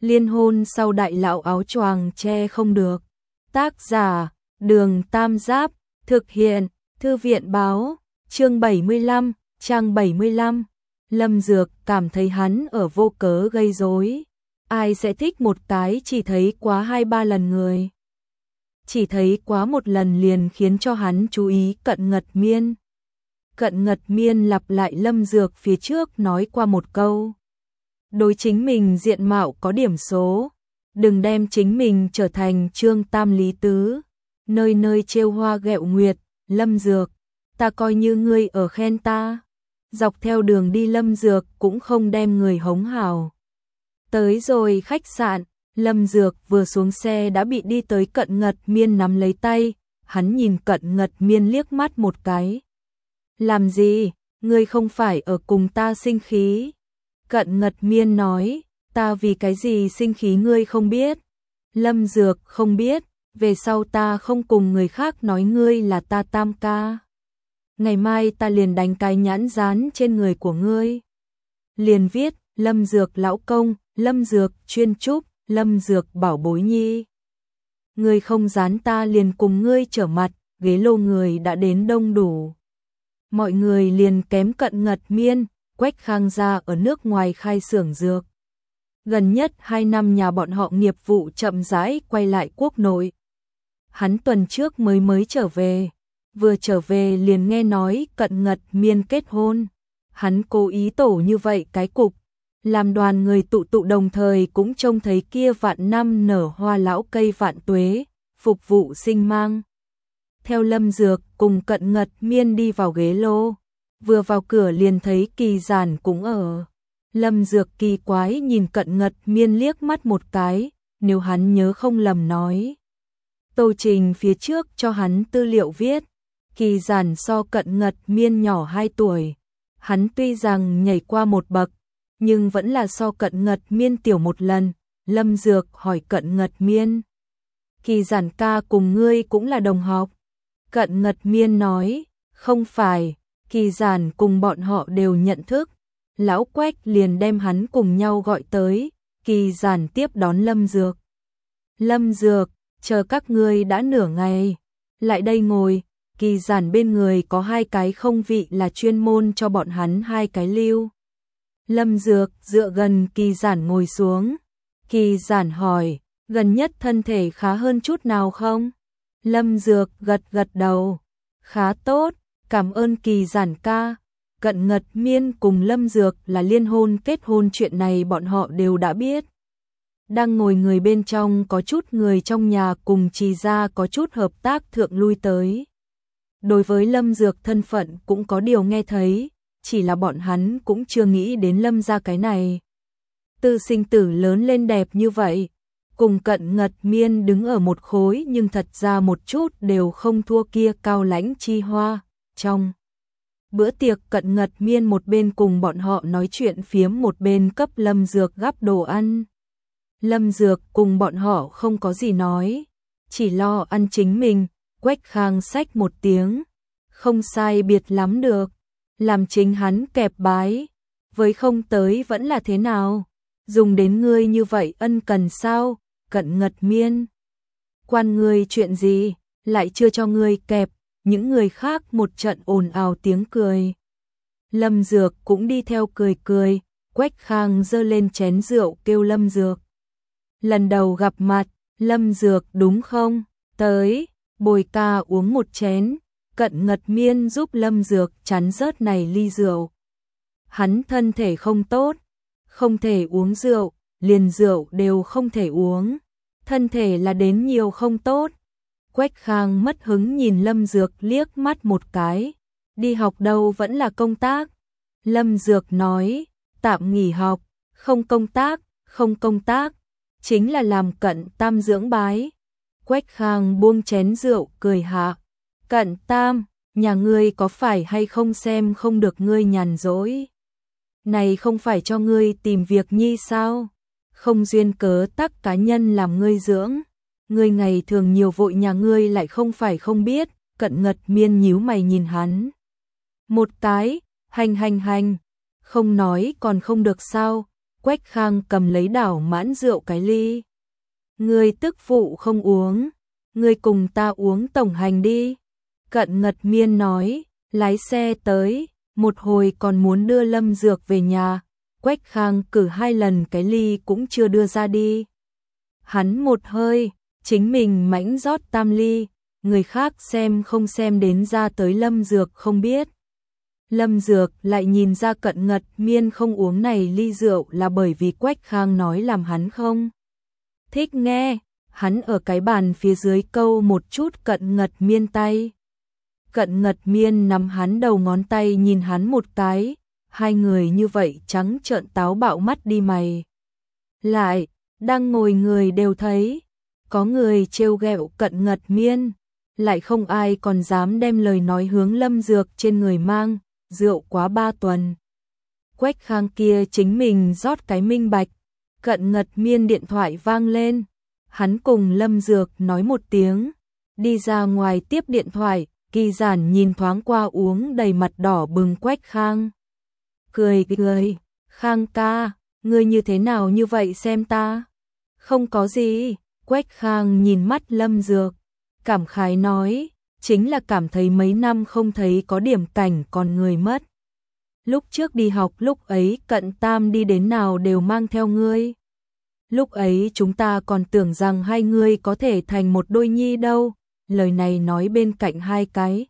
Liên hôn sau đại lão áo choàng che không được. Tác giả, Đường Tam Giáp, thực hiện, Thư viện báo, chương 75, trang 75. Lâm Dược cảm thấy hắn ở vô cớ gây rối. Ai sẽ thích một cái chỉ thấy quá 2-3 lần người. Chỉ thấy quá một lần liền khiến cho hắn chú ý Cận Ngật Miên. Cận Ngật Miên lặp lại Lâm Dược phía trước nói qua một câu. Đối chính mình diện mạo có điểm số, đừng đem chính mình trở thành Trương Tam Lý Tứ, nơi nơi trêu hoa ghẹo nguyệt. Lâm Dược, ta coi như ngươi ở khen ta. Dọc theo đường đi Lâm Dược cũng không đem người hống hào. Tới rồi khách sạn, Lâm Dược vừa xuống xe đã bị đi tới Cận Ngật Miên nắm lấy tay, hắn nhìn Cận Ngật Miên liếc mắt một cái. Làm gì, ngươi không phải ở cùng ta sinh khí? Cận Ngật Miên nói, ta vì cái gì sinh khí ngươi không biết. Lâm Dược không biết, về sau ta không cùng người khác nói ngươi là ta tam ca. Ngày mai ta liền đánh cái nhãn dán trên người của ngươi. Liền viết, Lâm Dược lão công, Lâm Dược chuyên trúc, Lâm Dược bảo bối nhi. Ngươi không dán ta liền cùng ngươi trở mặt, ghế lô người đã đến đông đủ. Mọi người liền kém Cận Ngật Miên, Quách Khang gia ở nước ngoài khai xưởng dược. Gần nhất 2 năm nhà bọn họ nghiệp vụ chậm rãi quay lại quốc nội. Hắn tuần trước mới trở về, vừa trở về liền nghe nói Cận Ngật Miên kết hôn. Hắn cố ý tổ như vậy cái cục, làm đoàn người tụ đồng thời cũng trông thấy kia vạn năm nở hoa lão cây vạn tuế, phục vụ sinh mang. Theo Lâm Dược cùng Cận Ngật Miên đi vào ghế lô, vừa vào cửa liền thấy Kỳ Giản cũng ở. Lâm Dược kỳ quái nhìn Cận Ngật Miên liếc mắt một cái, nếu hắn nhớ không lầm nói. Tô Trình phía trước cho hắn tư liệu viết, Kỳ Giản so Cận Ngật Miên nhỏ 2 tuổi. Hắn tuy rằng nhảy qua một bậc, nhưng vẫn là so Cận Ngật Miên tiểu một lần. Lâm Dược hỏi Cận Ngật Miên, Kỳ Giản ca cùng ngươi cũng là đồng học? Cận Ngật Miên nói, không phải, Kỳ Giản cùng bọn họ đều nhận thức. Lão Quách liền đem hắn cùng nhau gọi tới, Kỳ Giản tiếp đón Lâm Dược. Lâm Dược, chờ các ngươi đã nửa ngày, lại đây ngồi. Kỳ Giản bên người có 2 cái không vị là chuyên môn cho bọn hắn 2 cái lưu. Lâm Dược dựa gần Kỳ Giản ngồi xuống. Kỳ Giản hỏi, gần nhất thân thể khá hơn chút nào không? Lâm Dược gật đầu, khá tốt, cảm ơn Kỳ Giản ca. Cận Ngật Miên cùng Lâm Dược là liên hôn kết hôn chuyện này bọn họ đều đã biết. Đang ngồi người bên trong có chút người trong nhà cùng Trì gia có chút hợp tác thượng lui tới. Đối với Lâm Dược thân phận cũng có điều nghe thấy, chỉ là bọn hắn cũng chưa nghĩ đến Lâm gia cái này. Từ sinh tử lớn lên đẹp như vậy, cùng Cận Ngật Miên đứng ở một khối nhưng thật ra một chút đều không thua kia Cao Lãnh Chi Hoa. Trong bữa tiệc Cận Ngật Miên một bên cùng bọn họ nói chuyện phiếm một bên cấp Lâm Dược gắp đồ ăn. Lâm Dược cùng bọn họ không có gì nói, chỉ lo ăn chính mình. Quách Khang xách một tiếng, không sai biệt lắm được, làm chính hắn kẹp bái, với không tới vẫn là thế nào, dùng đến ngươi như vậy ân cần sao? Cận Ngật Miên, quan ngươi chuyện gì, lại chưa cho ngươi kẹp. Những người khác một trận ồn ào tiếng cười. Lâm Dược cũng đi theo cười. Quách Khang giơ lên chén rượu kêu Lâm Dược. Lần đầu gặp mặt, Lâm Dược đúng không? Tới, bồi ca uống một chén. Cận Ngật Miên giúp Lâm Dược chắn rớt này ly rượu. Hắn thân thể không tốt, không thể uống rượu, liền rượu đều không thể uống. Thân thể là đến nhiều không tốt. Quách Khang mất hứng nhìn Lâm Dược liếc mắt một cái. Đi học đâu vẫn là công tác? Lâm Dược nói, tạm nghỉ học, không công tác, chính là làm Cận Tam dưỡng bái. Quách Khang buông chén rượu cười hạ. Cận Tam, nhà ngươi có phải hay không xem không được ngươi nhàn rỗi? Này không phải cho ngươi tìm việc nhi sao? Không duyên cớ tắc cá nhân làm ngươi dưỡng. Ngươi ngày thường nhiều vội nhà ngươi lại không phải không biết. Cận Ngật Miên nhíu mày nhìn hắn một cái, hành, không nói còn không được sao? Quách Khang cầm lấy đảo mãn rượu cái ly. Ngươi tức phụ không uống, ngươi cùng ta uống tổng hành đi. Cận Ngật Miên nói, lái xe tới, một hồi còn muốn đưa Lâm Dược về nhà. Quách Khang cử 2 lần cái ly cũng chưa đưa ra đi. Hắn một hơi, chính mình mãnh rót tam ly, người khác xem không xem đến ra tới Lâm Dược không biết. Lâm Dược lại nhìn ra Cận Ngật Miên không uống này ly rượu là bởi vì Quách Khang nói làm hắn không thích nghe, hắn ở cái bàn phía dưới câu một chút Cận Ngật Miên tay. Cận Ngật Miên nắm hắn đầu ngón tay nhìn hắn một cái, hai người như vậy trắng trợn táo bạo mắt đi mày. Lại, đang ngồi người đều thấy, có người trêu ghẹo Cận Ngật Miên, lại không ai còn dám đem lời nói hướng Lâm Dược trên người mang, rượu quá 3 tuần. Quách Khang kia chính mình rót cái minh bạch, Cận Ngật Miên điện thoại vang lên, hắn cùng Lâm Dược nói một tiếng, đi ra ngoài tiếp điện thoại, Kỳ Giản nhìn thoáng qua uống đầy mặt đỏ bừng Quách Khang. Cười, Khang ca, ngươi như thế nào như vậy xem ta? Không có gì, Quách Khang nhìn mắt Lâm Dược, cảm khái nói, chính là cảm thấy mấy năm không thấy có điểm cảnh còn người mất. Lúc trước đi học lúc ấy Cận Tam đi đến nào đều mang theo ngươi. Lúc ấy chúng ta còn tưởng rằng hai người có thể thành một đôi nhi đâu, lời này nói bên cạnh hai cái.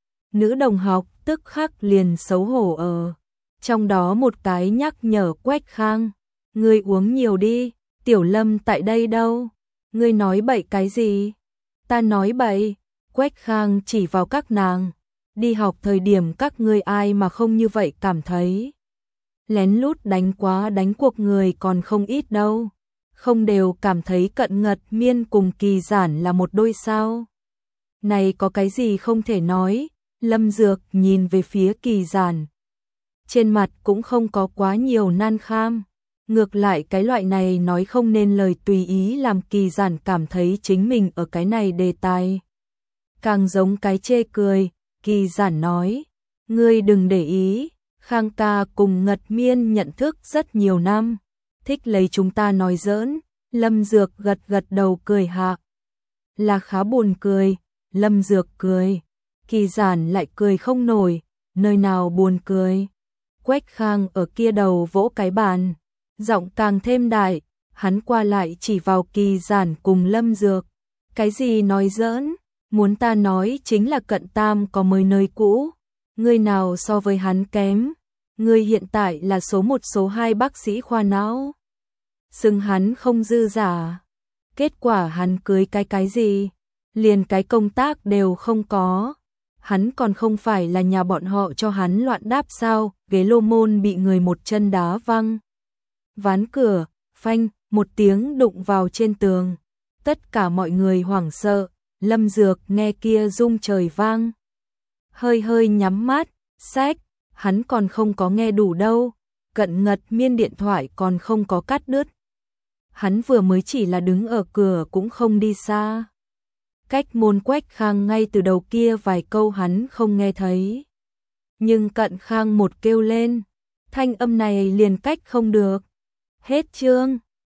Nữ đồng học tức khắc liền xấu hổ ở. Trong đó một cái nhắc nhở Quách Khang, ngươi uống nhiều đi, Tiểu Lâm tại đây đâu? Ngươi nói bậy cái gì? Ta nói bậy. Quách Khang chỉ vào các nàng, đi học thời điểm các ngươi ai mà không như vậy cảm thấy. Lén lút đánh quá đánh cuộc người còn không ít đâu, không đều cảm thấy Cận Ngật Miên cùng Kỳ Giản là một đôi sao? Này có cái gì không thể nói? Lâm Dược nhìn về phía Kỳ Giản, trên mặt cũng không có quá nhiều nan kham. Ngược lại cái loại này nói không nên lời tùy ý làm Kỳ Giản cảm thấy chính mình ở cái này đề tài càng giống cái chê cười. Kỳ Giản nói, ngươi đừng để ý, Khang ca cùng Ngật Miên nhận thức rất nhiều năm, thích lấy chúng ta nói giỡn. Lâm Dược gật gật đầu cười hạ, là khá buồn cười. Lâm Dược cười, Kỳ Giản lại cười không nổi, nơi nào buồn cười. Quách Khang ở kia đầu vỗ cái bàn, giọng càng thêm đại, hắn qua lại chỉ vào Kỳ Giản cùng Lâm Dược. Cái gì nói giỡn, muốn ta nói chính là Cận Tam có mới nơi cũ, ngươi nào so với hắn kém, ngươi hiện tại là số 1 số 2 bác sĩ khoa não. Xưng hắn không dư giả, kết quả hắn cưới cái gì, liền cái công tác đều không có. Hắn còn không phải là nhà bọn họ cho hắn loạn đáp sao? Ghế lô môn bị người một chân đá văng. Ván cửa, phanh, một tiếng đụng vào trên tường. Tất cả mọi người hoảng sợ, Lâm Dược nghe kia rung trời vang. Hơi hơi nhắm mắt, sách, hắn còn không có nghe đủ đâu. Cận Ngật Miên điện thoại còn không có cắt đứt. Hắn vừa mới chỉ là đứng ở cửa cũng không đi xa. Cách môn Quách Khang ngay từ đầu kia vài câu hắn không nghe thấy. Nhưng Cận Khang một kêu lên, thanh âm này liền cách không được. Hết chương.